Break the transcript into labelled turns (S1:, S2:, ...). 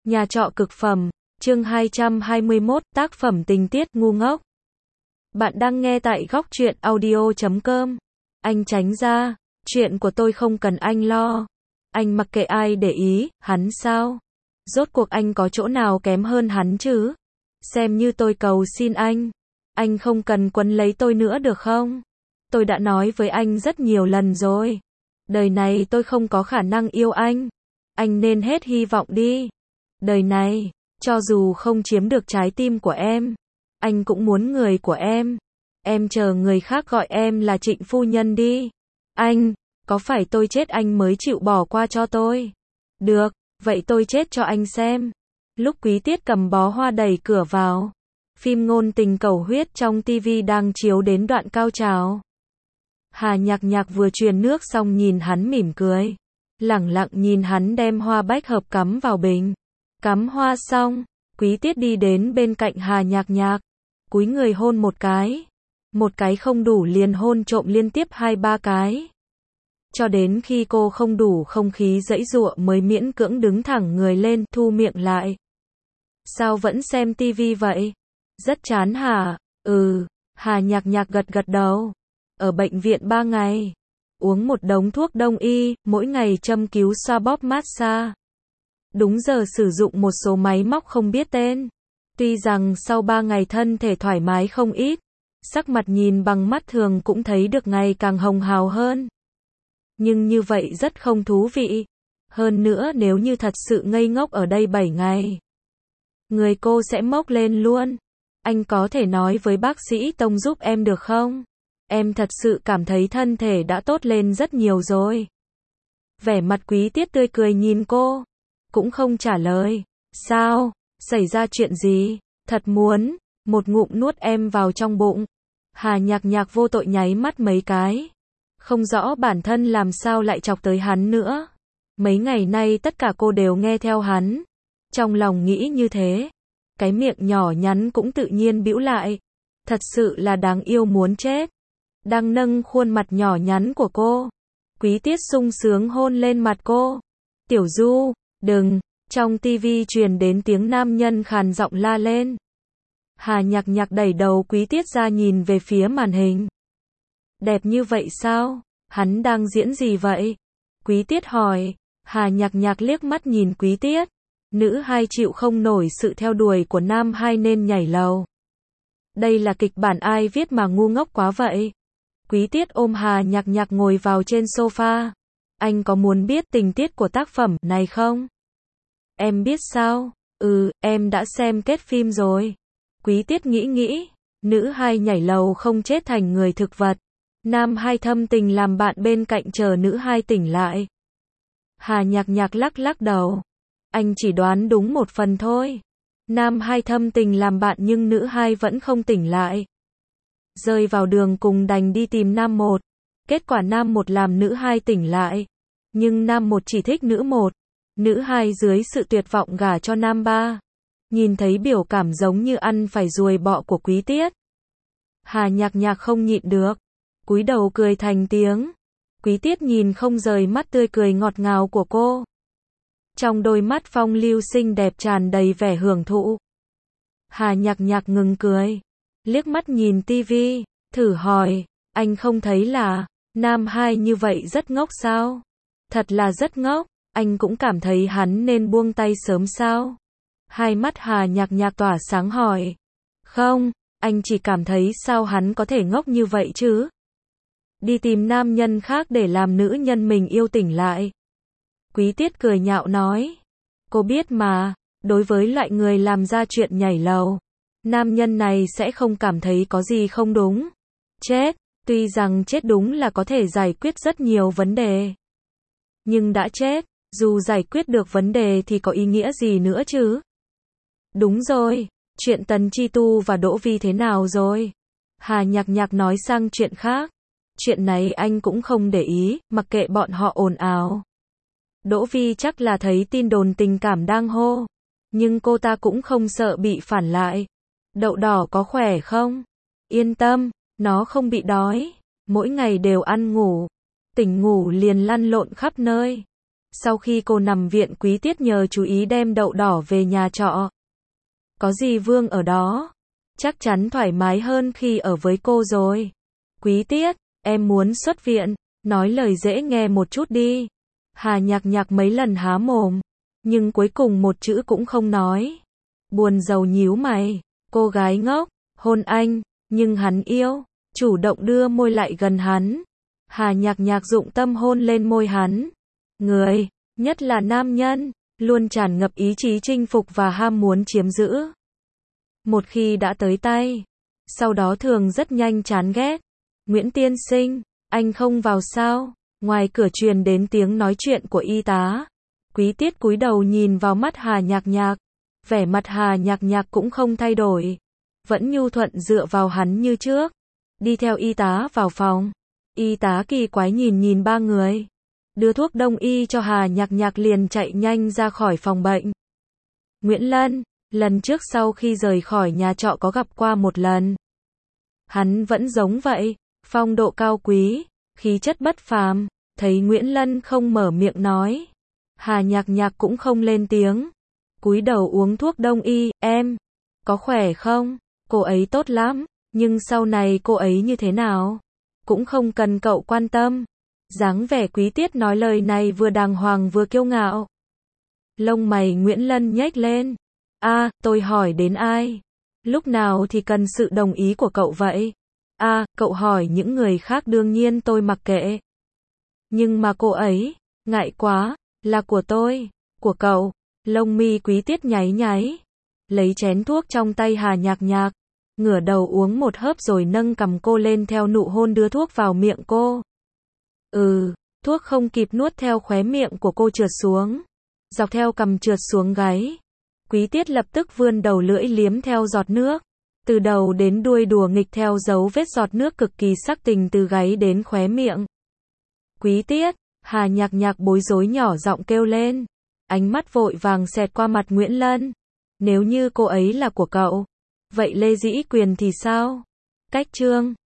S1: Nhà trọ cực phẩm, chương 221, tác phẩm tình tiết ngu ngốc. Bạn đang nghe tại góc truyện audio.com. Anh tránh ra, chuyện của tôi không cần anh lo. Anh mặc kệ ai để ý, hắn sao? Rốt cuộc anh có chỗ nào kém hơn hắn chứ? Xem như tôi cầu xin anh không cần quấn lấy tôi nữa được không? Tôi đã nói với anh rất nhiều lần rồi. Đời này tôi không có khả năng yêu anh nên hết hy vọng đi. Đời này, cho dù không chiếm được trái tim của em, anh cũng muốn người của em chờ người khác gọi em là Trịnh phu nhân đi. Anh, có phải tôi chết anh mới chịu bỏ qua cho tôi? Được, vậy tôi chết cho anh xem. Lúc Quý Tiết cầm bó hoa đẩy cửa vào, phim ngôn tình cầu huyết trong TV đang chiếu đến đoạn cao trào. Hà Nhạc Nhạc vừa truyền nước xong nhìn hắn mỉm cười, lẳng lặng nhìn hắn đem hoa bách hợp cắm vào bình. Cắm hoa xong, Quý Tiết đi đến bên cạnh Hà Nhạc Nhạc, cúi người hôn một cái không đủ liền hôn trộm liên tiếp 2-3 cái. Cho đến khi cô không đủ không khí giãy giụa mới miễn cưỡng đứng thẳng người lên, thu miệng lại. Sao vẫn xem tivi vậy? Rất chán hả? Hà Nhạc Nhạc gật gật đầu. Ở bệnh viện 3 ngày, uống một đống thuốc đông y, mỗi ngày châm cứu xoa bóp massage. Đúng giờ sử dụng một số máy móc không biết tên. Tuy rằng sau 3 ngày thân thể thoải mái không ít, sắc mặt nhìn bằng mắt thường cũng thấy được ngày càng hồng hào hơn. Nhưng như vậy rất không thú vị. Hơn nữa nếu như thật sự ngây ngốc ở đây 7 ngày, người cô sẽ mốc lên luôn. Anh có thể nói với bác sĩ Tông giúp em được không? Em thật sự cảm thấy thân thể đã tốt lên rất nhiều rồi. Vẻ mặt Quý Tiết tươi cười nhìn cô, cũng không trả lời. Sao? Xảy ra chuyện gì? Thật muốn một ngụm nuốt em vào trong bụng. Hà Nhạc Nhạc vô tội nháy mắt mấy cái, không rõ bản thân làm sao lại chọc tới hắn nữa. Mấy ngày nay tất cả cô đều nghe theo hắn. Trong lòng nghĩ như thế, cái miệng nhỏ nhắn cũng tự nhiên bĩu lại. Thật sự là đáng yêu muốn chết. Đang nâng khuôn mặt nhỏ nhắn của cô, Quý Tiết sung sướng hôn lên mặt cô. Tiểu Du, đừng. Trong tivi truyền đến tiếng nam nhân khàn giọng la lên. Hà Nhạc Nhạc đẩy đầu Quý Tiết ra nhìn về phía màn hình. Đẹp như vậy sao? Hắn đang diễn gì vậy? Quý Tiết hỏi. Hà Nhạc Nhạc liếc mắt nhìn Quý Tiết. Nữ hai chịu không nổi sự theo đuổi của nam hai nên nhảy lầu. Đây là kịch bản ai viết mà ngu ngốc quá vậy? Quý Tiết ôm Hà Nhạc Nhạc ngồi vào trên sofa. Anh có muốn biết tình tiết của tác phẩm này không? Em biết sao? Em đã xem kết phim rồi. Quý Tiết nghĩ, nữ hai nhảy lầu không chết thành người thực vật. Nam hai thâm tình làm bạn bên cạnh chờ nữ hai tỉnh lại. Hà Nhạc Nhạc lắc đầu. Anh chỉ đoán đúng một phần thôi. Nam hai thâm tình làm bạn nhưng nữ hai vẫn không tỉnh lại. Rơi vào đường cùng đành đi tìm nam một. Kết quả nam một làm nữ hai tỉnh lại. Nhưng nam một chỉ thích nữ một. Nữ hai dưới sự tuyệt vọng gả cho nam ba. Nhìn thấy biểu cảm giống như ăn phải ruồi bọ của Quý Tiết, Hà Nhạc Nhạc không nhịn được, cúi đầu cười thành tiếng. Quý Tiết nhìn không rời mắt tươi cười ngọt ngào của cô. Trong đôi mắt phong lưu xinh đẹp tràn đầy vẻ hưởng thụ. Hà Nhạc Nhạc ngừng cười, liếc mắt nhìn tivi, thử hỏi, anh không thấy là nam hai như vậy rất ngốc sao? Thật là rất ngốc. Anh cũng cảm thấy hắn nên buông tay sớm sao? Hai mắt Hà Nhạc Nhạc tỏa sáng hỏi. Không, anh chỉ cảm thấy sao hắn có thể ngốc như vậy chứ? Đi tìm nam nhân khác để làm nữ nhân mình yêu tỉnh lại. Quý Tiết cười nhạo nói. Cô biết mà, đối với loại người làm ra chuyện nhảy lầu, nam nhân này sẽ không cảm thấy có gì không đúng. Chết, tuy rằng chết đúng là có thể giải quyết rất nhiều vấn đề. Nhưng đã chết, dù giải quyết được vấn đề thì có ý nghĩa gì nữa chứ? Đúng rồi, chuyện Tần Chi Tu và Đỗ Vi thế nào rồi? Hà Nhạc Nhạc nói sang chuyện khác. Chuyện này anh cũng không để ý, mặc kệ bọn họ ồn ào. Đỗ Vi chắc là thấy tin đồn tình cảm đang hô. Nhưng cô ta cũng không sợ bị phản lại. Đậu đỏ có khỏe không? Yên tâm, nó không bị đói. Mỗi ngày đều ăn ngủ. Tỉnh ngủ liền lăn lộn khắp nơi. Sau khi cô nằm viện Quý Tiết nhờ chú ý đem đậu đỏ về nhà trọ. Có dì Vương ở đó, chắc chắn thoải mái hơn khi ở với cô rồi. Quý Tiết, em muốn xuất viện, nói lời dễ nghe một chút đi. Hà Nhạc Nhạc mấy lần há mồm, nhưng cuối cùng một chữ cũng không nói. Buồn rầu nhíu mày, cô gái ngốc, hôn anh, nhưng hắn yêu, chủ động đưa môi lại gần hắn. Hà Nhạc Nhạc dụng tâm hôn lên môi hắn. Người, nhất là nam nhân, luôn tràn ngập ý chí chinh phục và ham muốn chiếm giữ. Một khi đã tới tay, sau đó thường rất nhanh chán ghét. Nguyễn tiên sinh, anh không vào sao? Ngoài cửa truyền đến tiếng nói chuyện của y tá. Quý Tiết cúi đầu nhìn vào mắt Hà Nhạc Nhạc. Vẻ mặt Hà Nhạc Nhạc cũng không thay đổi. Vẫn nhu thuận dựa vào hắn như trước. Đi theo y tá vào phòng. Y tá kỳ quái nhìn ba người. Đưa thuốc đông y cho Hà Nhạc Nhạc liền chạy nhanh ra khỏi phòng bệnh. Nguyễn Lân, lần trước sau khi rời khỏi nhà trọ có gặp qua một lần. Hắn vẫn giống vậy, phong độ cao quý, khí chất bất phàm. Thấy Nguyễn Lân không mở miệng nói, Hà Nhạc Nhạc cũng không lên tiếng. Cúi đầu uống thuốc đông y. Em, có khỏe không? Cô ấy tốt lắm, nhưng sau này cô ấy như thế nào? Cũng không cần cậu quan tâm. Dáng vẻ Quý Tiết nói lời này vừa đàng hoàng vừa kiêu ngạo. Lông mày Nguyễn Lân nhếch lên. Tôi hỏi đến ai? Lúc nào thì cần sự đồng ý của cậu vậy? Cậu hỏi những người khác đương nhiên tôi mặc kệ. Nhưng mà cô ấy, ngại quá, là của tôi, của cậu. Lông mi Quý Tiết nháy nháy. Lấy chén thuốc trong tay Hà Nhạc Nhạc. Ngửa đầu uống một hớp rồi nâng cằm cô lên theo nụ hôn đưa thuốc vào miệng cô. Thuốc không kịp nuốt theo khóe miệng của cô trượt xuống. Dọc theo cằm trượt xuống gáy. Quý Tiết lập tức vươn đầu lưỡi liếm theo giọt nước. Từ đầu đến đuôi đùa nghịch theo dấu vết giọt nước cực kỳ sắc tình từ gáy đến khóe miệng. Quý Tiết, Hà Nhạc Nhạc bối rối nhỏ giọng kêu lên. Ánh mắt vội vàng xẹt qua mặt Nguyễn Lân. Nếu như cô ấy là của cậu, vậy Lê Dĩ Quyền thì sao? Cách chương